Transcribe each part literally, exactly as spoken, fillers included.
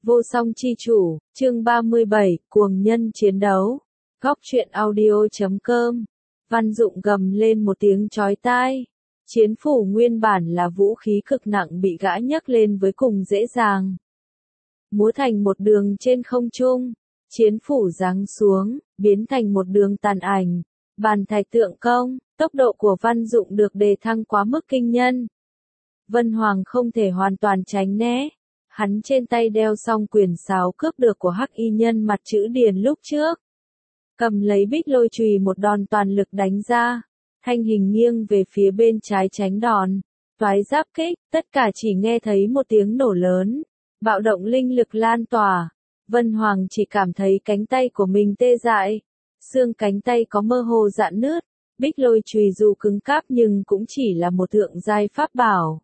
Vô song chi chủ, chương ba mươi bảy, cuồng nhân chiến đấu. Góc truyện audio chấm com. Văn Dụng gầm lên một tiếng chói tai. Chiến phủ nguyên bản là vũ khí cực nặng bị gã nhấc lên với cùng dễ dàng. Múa thành một đường trên không trung, chiến phủ giáng xuống, biến thành một đường tàn ảnh, bàn thạch tượng công, tốc độ của Văn Dụng được đề thăng quá mức kinh nhân. Vân Hoàng không thể hoàn toàn tránh né. Hắn trên tay đeo song quyền sáo cướp được của hắc y nhân mặt chữ điền lúc trước. Cầm lấy bích lôi chùy một đòn toàn lực đánh ra. Thanh hình nghiêng về phía bên trái tránh đòn. Toái giáp kích, tất cả chỉ nghe thấy một tiếng nổ lớn. Bạo động linh lực lan tỏa. Vân Hoàng chỉ cảm thấy cánh tay của mình tê dại. Xương cánh tay có mơ hồ rạn nứt. Bích lôi chùy dù cứng cáp nhưng cũng chỉ là một thượng giai pháp bảo.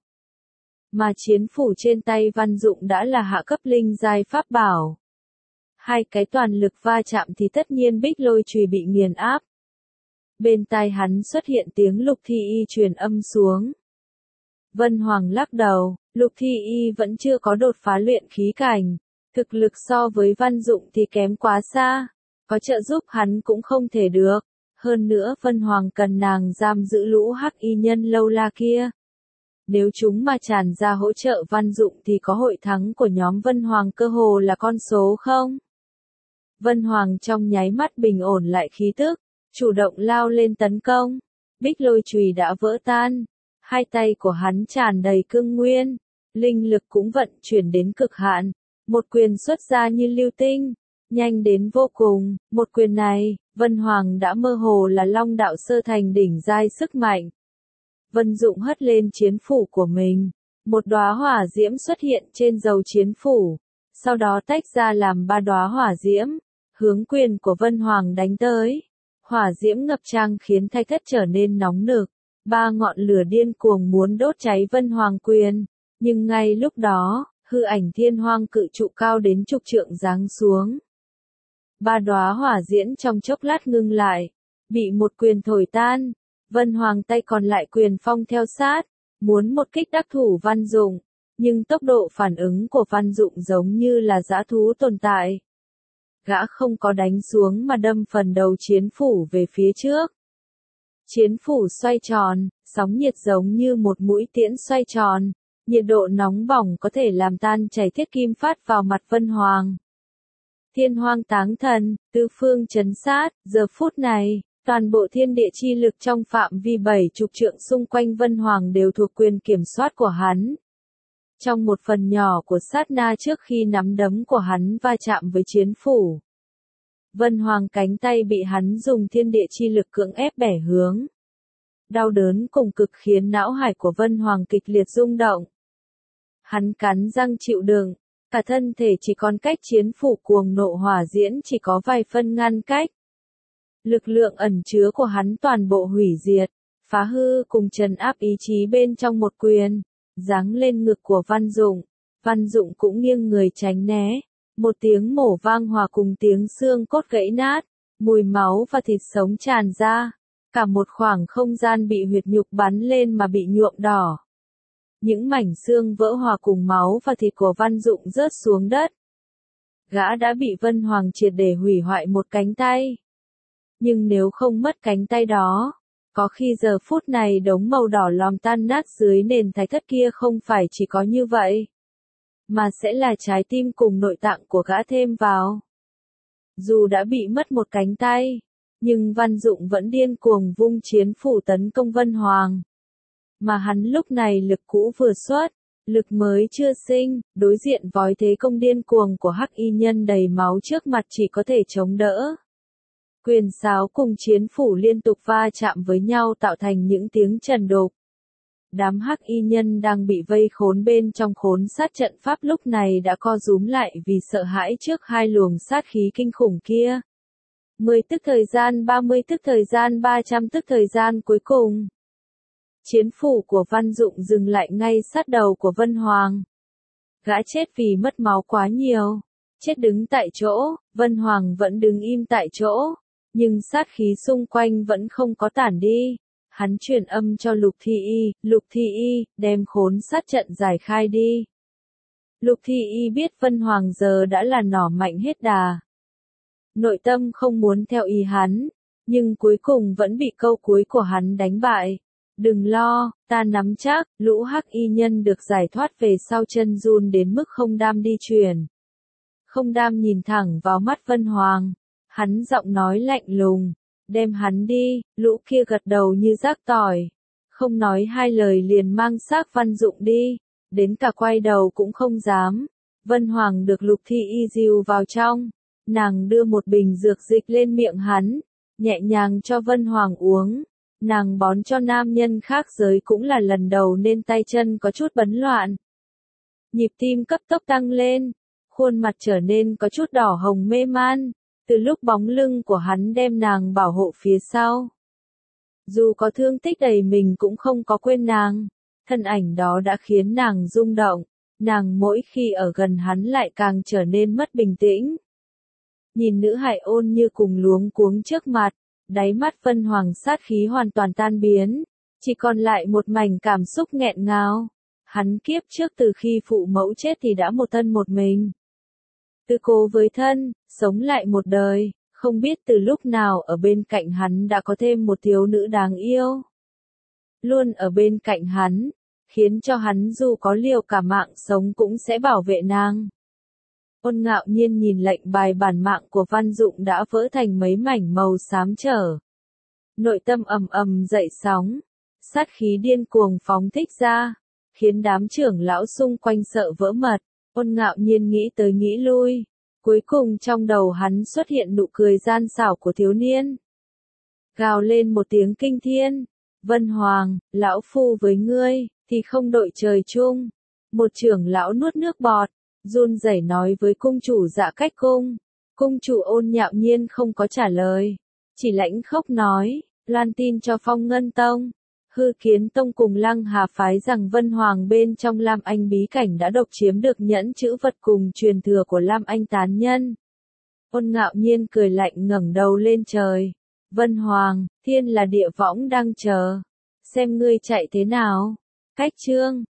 Mà chiến phủ trên tay Văn Dụng đã là hạ cấp linh giai pháp bảo. Hai cái toàn lực va chạm thì tất nhiên bích lôi chùy bị nghiền áp. Bên tai hắn xuất hiện tiếng Lục Thi Y truyền âm xuống. Vân Hoàng lắc đầu, Lục Thi Y vẫn chưa có đột phá luyện khí cảnh. Thực lực so với Văn Dụng thì kém quá xa. Có trợ giúp hắn cũng không thể được. Hơn nữa Vân Hoàng cần nàng giam giữ lũ hắc y nhân lâu la kia. Nếu chúng mà tràn ra hỗ trợ Văn Dụng thì có hội thắng của nhóm Vân Hoàng cơ hồ là con số không? Vân Hoàng trong nháy mắt bình ổn lại khí tức, chủ động lao lên tấn công. Bích lôi chùy đã vỡ tan, hai tay của hắn tràn đầy cương nguyên, linh lực cũng vận chuyển đến cực hạn, một quyền xuất ra như lưu tinh, nhanh đến vô cùng. Một quyền này, Vân Hoàng đã mơ hồ là Long đạo sơ thành đỉnh giai sức mạnh. Vân Dụng hất lên chiến phủ của mình, một đóa hỏa diễm xuất hiện trên dầu chiến phủ, sau đó tách ra làm ba đóa hỏa diễm, hướng quyền của Vân Hoàng đánh tới. Hỏa diễm ngập tràn khiến thạch thất trở nên nóng nực, ba ngọn lửa điên cuồng muốn đốt cháy Vân Hoàng quyền, nhưng ngay lúc đó, hư ảnh thiên hoang cự trụ cao đến chục trượng giáng xuống. Ba đóa hỏa diễm trong chốc lát ngưng lại, bị một quyền thổi tan. Vân Hoàng tay còn lại quyền phong theo sát, muốn một kích đắc thủ Văn Dụng, nhưng tốc độ phản ứng của Văn Dụng giống như là dã thú tồn tại. Gã không có đánh xuống mà đâm phần đầu chiến phủ về phía trước. Chiến phủ xoay tròn, sóng nhiệt giống như một mũi tiễn xoay tròn, nhiệt độ nóng bỏng có thể làm tan chảy thiết kim phát vào mặt Vân Hoàng. Thiên hoang táng thần, tứ phương chấn sát, giờ phút này. Toàn bộ thiên địa chi lực trong phạm vi bảy chục trượng xung quanh Vân Hoàng đều thuộc quyền kiểm soát của hắn. Trong một phần nhỏ của sát na trước khi nắm đấm của hắn va chạm với chiến phủ, Vân Hoàng cánh tay bị hắn dùng thiên địa chi lực cưỡng ép bẻ hướng. Đau đớn cùng cực khiến não hải của Vân Hoàng kịch liệt rung động. Hắn cắn răng chịu đựng, cả thân thể chỉ còn cách chiến phủ cuồng nộ hỏa diễn chỉ có vài phân ngăn cách. Lực lượng ẩn chứa của hắn toàn bộ hủy diệt, phá hư cùng trấn áp ý chí bên trong một quyền, giáng lên ngực của Văn Dụng. Văn Dụng cũng nghiêng người tránh né, một tiếng mổ vang hòa cùng tiếng xương cốt gãy nát, mùi máu và thịt sống tràn ra, cả một khoảng không gian bị huyệt nhục bắn lên mà bị nhuộm đỏ. Những mảnh xương vỡ hòa cùng máu và thịt của Văn Dụng rớt xuống đất. Gã đã bị Vân Hoàng triệt để hủy hoại một cánh tay. Nhưng nếu không mất cánh tay đó, có khi giờ phút này đống màu đỏ lòm tan nát dưới nền thạch thất kia không phải chỉ có như vậy, mà sẽ là trái tim cùng nội tạng của gã thêm vào. Dù đã bị mất một cánh tay, nhưng Văn Dụng vẫn điên cuồng vung chiến phủ tấn công Vân Hoàng. Mà hắn lúc này lực cũ vừa xuất, lực mới chưa sinh, đối diện với thế công điên cuồng của hắc y nhân đầy máu trước mặt chỉ có thể chống đỡ. Quyền sáo cùng chiến phủ liên tục va chạm với nhau tạo thành những tiếng trần đục. Đám hắc y nhân đang bị vây khốn bên trong khốn sát trận pháp lúc này đã co rúm lại vì sợ hãi trước hai luồng sát khí kinh khủng kia. mười tức thời gian ba mươi tức thời gian ba trăm tức thời gian cuối cùng. Chiến phủ của Văn Dụng dừng lại ngay sát đầu của Vân Hoàng. Gã chết vì mất máu quá nhiều. Chết đứng tại chỗ, Vân Hoàng vẫn đứng im tại chỗ. Nhưng sát khí xung quanh vẫn không có tản đi. Hắn truyền âm cho Lục Thi Y, Lục Thi Y, đem khốn sát trận giải khai đi. Lục Thi Y biết Vân Hoàng giờ đã là nỏ mạnh hết đà. Nội tâm không muốn theo ý hắn, nhưng cuối cùng vẫn bị câu cuối của hắn đánh bại. Đừng lo, ta nắm chắc, lũ hắc y nhân được giải thoát về sau chân run đến mức không đam đi chuyển. Không đam nhìn thẳng vào mắt Vân Hoàng, hắn giọng nói lạnh lùng, đem hắn đi, lũ kia gật đầu như rác tỏi. Không nói hai lời liền mang xác Văn Dụng đi, đến cả quay đầu cũng không dám. Vân Hoàng được Lục Thi Y dìu vào trong, nàng đưa một bình dược dịch lên miệng hắn, nhẹ nhàng cho Vân Hoàng uống. Nàng bón cho nam nhân khác giới cũng là lần đầu nên tay chân có chút bấn loạn. Nhịp tim cấp tốc tăng lên, khuôn mặt trở nên có chút đỏ hồng mê man, từ lúc bóng lưng của hắn đem nàng bảo hộ phía sau. Dù có thương tích đầy mình cũng không có quên nàng, thân ảnh đó đã khiến nàng rung động, nàng mỗi khi ở gần hắn lại càng trở nên mất bình tĩnh. Nhìn nữ hài ôn như cùng luống cuống trước mặt, đáy mắt Vân Hoàng sát khí hoàn toàn tan biến, chỉ còn lại một mảnh cảm xúc nghẹn ngào. Hắn kiếp trước từ khi phụ mẫu chết thì đã một thân một mình. Tư cố với thân, sống lại một đời, không biết từ lúc nào ở bên cạnh hắn đã có thêm một thiếu nữ đáng yêu. Luôn ở bên cạnh hắn, khiến cho hắn dù có liều cả mạng sống cũng sẽ bảo vệ nàng. Ôn Ngạo Nhiên nhìn lệnh bài bản mạng của Văn Dụng đã vỡ thành mấy mảnh màu xám trở. Nội tâm ầm ầm dậy sóng, sát khí điên cuồng phóng thích ra, khiến đám trưởng lão xung quanh sợ vỡ mật. Ôn Ngạo Nhiên nghĩ tới nghĩ lui, cuối cùng trong đầu hắn xuất hiện nụ cười gian xảo của thiếu niên. Gào lên một tiếng kinh thiên, Vân Hoàng, lão phu với ngươi, thì không đội trời chung. Một trưởng lão nuốt nước bọt, run rẩy nói với cung chủ Dạ Cách Cung. Cung chủ Ôn Ngạo Nhiên không có trả lời, chỉ lãnh khốc nói, loan tin cho Phong Ngân Tông, Hư Kiến Tông cùng Lăng Hà phái rằng Vân Hoàng bên trong Lam Anh bí cảnh đã độc chiếm được nhẫn chữ vật cùng truyền thừa của Lam Anh tán nhân. Ôn Ngạo Nhiên cười lạnh ngẩng đầu lên trời, Vân Hoàng, thiên là địa võng đang chờ, xem ngươi chạy thế nào. Cách chương